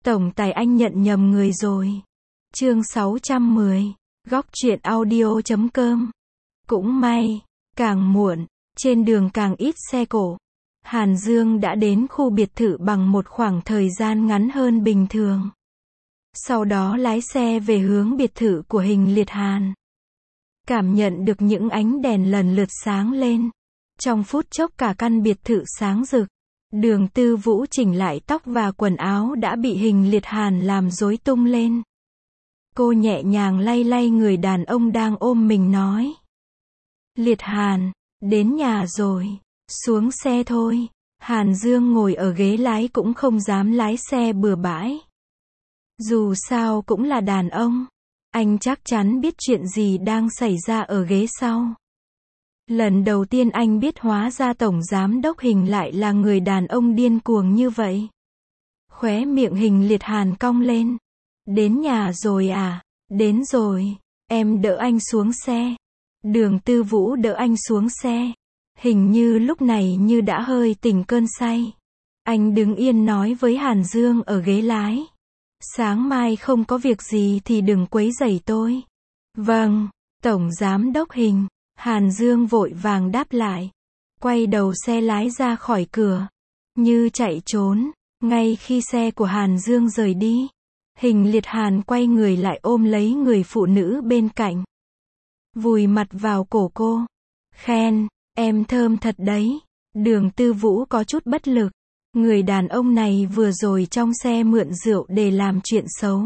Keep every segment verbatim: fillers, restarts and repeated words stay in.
Tổng tài anh nhận nhầm người rồi. Chương sáu trăm mười. Góc truyện audio chấm com. Cũng may, càng muộn, trên đường càng ít xe cộ. Hàn Dương đã đến khu biệt thự bằng một khoảng thời gian ngắn hơn bình thường. Sau đó lái xe về hướng biệt thự của Hình Liệt Hàn. Cảm nhận được những ánh đèn lần lượt sáng lên. Trong phút chốc cả căn biệt thự sáng rực. Đường Tư Vũ chỉnh lại tóc và quần áo đã bị Hình Liệt Hàn làm rối tung lên. Cô nhẹ nhàng lay lay người đàn ông đang ôm mình nói. Liệt Hàn, đến nhà rồi, xuống xe thôi. Hàn Dương ngồi ở ghế lái cũng không dám lái xe bừa bãi. Dù sao cũng là đàn ông, anh chắc chắn biết chuyện gì đang xảy ra ở ghế sau. Lần đầu tiên anh biết hóa ra Tổng Giám đốc Hình lại là người đàn ông điên cuồng như vậy. Khóe miệng Hình Liệt Hàn cong lên. Đến nhà rồi à? Đến rồi, em đỡ anh xuống xe. Đường Tư Vũ đỡ anh xuống xe. Hình như lúc này như đã hơi tỉnh cơn say. Anh đứng yên nói với Hàn Dương ở ghế lái. Sáng mai không có việc gì thì đừng quấy rầy tôi. Vâng, Tổng Giám đốc Hình. Hàn Dương vội vàng đáp lại. Quay đầu xe lái ra khỏi cửa. Như chạy trốn. Ngay khi xe của Hàn Dương rời đi. Hình Liệt Hàn quay người lại ôm lấy người phụ nữ bên cạnh. Vùi mặt vào cổ cô. Khen, em thơm thật đấy. Đường Tư Vũ có chút bất lực. Người đàn ông này vừa rồi trong xe mượn rượu để làm chuyện xấu.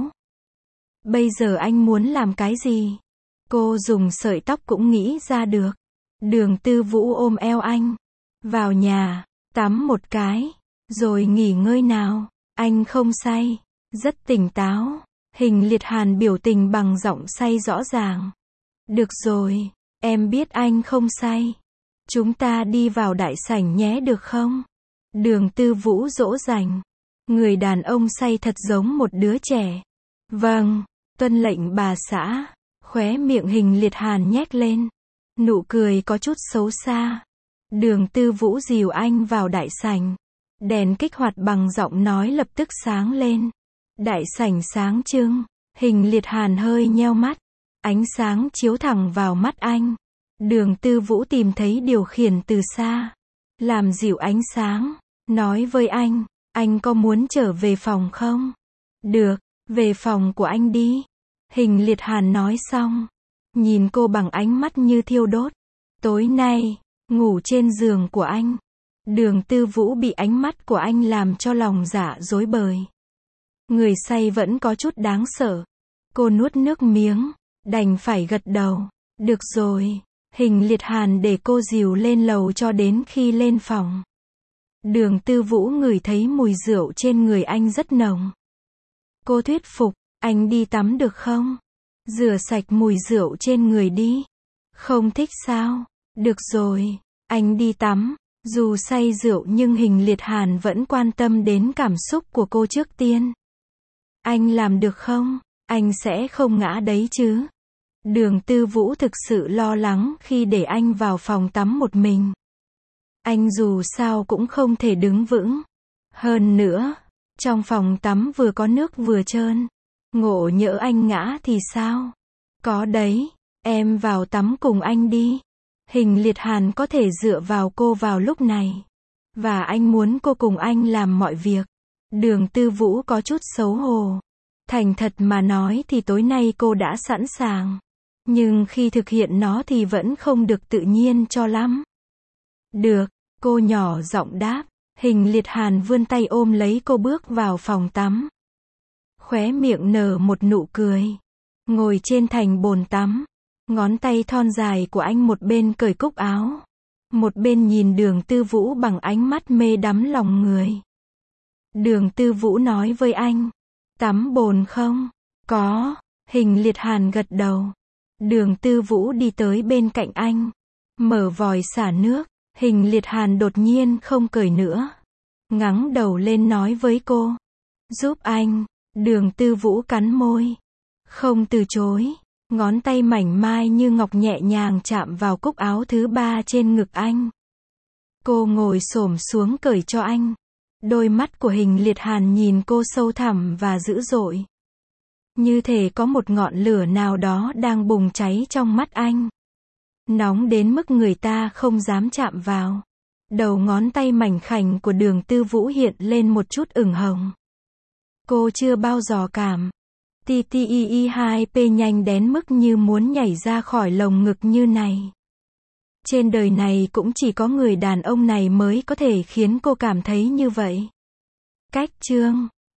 Bây giờ anh muốn làm cái gì? Cô dùng sợi tóc cũng nghĩ ra được. Đường Tư Vũ ôm eo anh. Vào nhà, tắm một cái, rồi nghỉ ngơi nào. Anh không say, rất tỉnh táo. Hình Liệt Hàn biểu tình bằng giọng say rõ ràng. Được rồi, em biết anh không say. Chúng ta đi vào đại sảnh nhé được không? Đường Tư Vũ dỗ dành. Người đàn ông say thật giống một đứa trẻ. Vâng, tuân lệnh bà xã. Khóe miệng Hình Liệt Hàn nhếch lên. Nụ cười có chút xấu xa. Đường Tư Vũ dìu anh vào đại sảnh. Đèn kích hoạt bằng giọng nói lập tức sáng lên. Đại sảnh sáng trưng. Hình Liệt Hàn hơi nheo mắt. Ánh sáng chiếu thẳng vào mắt anh. Đường Tư Vũ tìm thấy điều khiển từ xa. Làm dịu ánh sáng. Nói với anh. Anh có muốn trở về phòng không? Được, về phòng của anh đi. Hình Liệt Hàn nói xong. Nhìn cô bằng ánh mắt như thiêu đốt. Tối nay, ngủ trên giường của anh. Đường Tư Vũ bị ánh mắt của anh làm cho lòng dạ rối bời. Người say vẫn có chút đáng sợ. Cô nuốt nước miếng. Đành phải gật đầu. Được rồi. Hình Liệt Hàn để cô dìu lên lầu cho đến khi lên phòng. Đường Tư Vũ ngửi thấy mùi rượu trên người anh rất nồng. Cô thuyết phục. Anh đi tắm được không? Rửa sạch mùi rượu trên người đi. Không thích sao? Được rồi, anh đi tắm. Dù say rượu nhưng Hình Liệt Hàn vẫn quan tâm đến cảm xúc của cô trước tiên. Anh làm được không? Anh sẽ không ngã đấy chứ? Đường Tư Vũ thực sự lo lắng khi để anh vào phòng tắm một mình. Anh dù sao cũng không thể đứng vững. Hơn nữa, trong phòng tắm vừa có nước vừa trơn. Ngộ nhỡ anh ngã thì sao? Có đấy, em vào tắm cùng anh đi. Hình Liệt Hàn có thể dựa vào cô vào lúc này. Và anh muốn cô cùng anh làm mọi việc. Đường Tư Vũ có chút xấu hổ. Thành thật mà nói thì tối nay cô đã sẵn sàng. Nhưng khi thực hiện nó thì vẫn không được tự nhiên cho lắm. Được, cô nhỏ giọng đáp. Hình Liệt Hàn vươn tay ôm lấy cô bước vào phòng tắm. Khóe miệng nở một nụ cười. Ngồi trên thành bồn tắm. Ngón tay thon dài của anh một bên cởi cúc áo. Một bên nhìn Đường Tư Vũ bằng ánh mắt mê đắm lòng người. Đường Tư Vũ nói với anh. Tắm bồn không? Có. Hình Liệt Hàn gật đầu. Đường Tư Vũ đi tới bên cạnh anh. Mở vòi xả nước. Hình Liệt Hàn đột nhiên không cởi nữa. Ngẩng đầu lên nói với cô. Giúp anh. Đường Tư Vũ cắn môi. Không từ chối. Ngón tay mảnh mai như ngọc nhẹ nhàng chạm vào cúc áo thứ ba trên ngực anh. Cô ngồi xổm xuống cởi cho anh. Đôi mắt của Hình Liệt Hàn nhìn cô sâu thẳm và dữ dội. Như thể có một ngọn lửa nào đó đang bùng cháy trong mắt anh. Nóng đến mức người ta không dám chạm vào. Đầu ngón tay mảnh khảnh của Đường Tư Vũ hiện lên một chút ửng hồng. Cô chưa bao giờ cảm. T T I I hai P nhanh đến mức như muốn nhảy ra khỏi lồng ngực như này. Trên đời này cũng chỉ có người đàn ông này mới có thể khiến cô cảm thấy như vậy. Cách chương